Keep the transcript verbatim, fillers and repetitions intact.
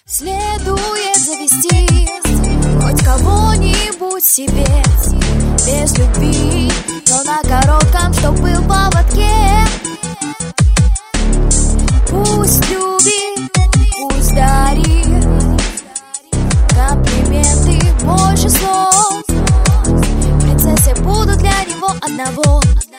Следует завести хоть кого-нибудь себе без любви, но на коротком, чтоб был в поводке. Пусть любит, пусть дарит комплименты больше слов. Принцессы будут для него одного.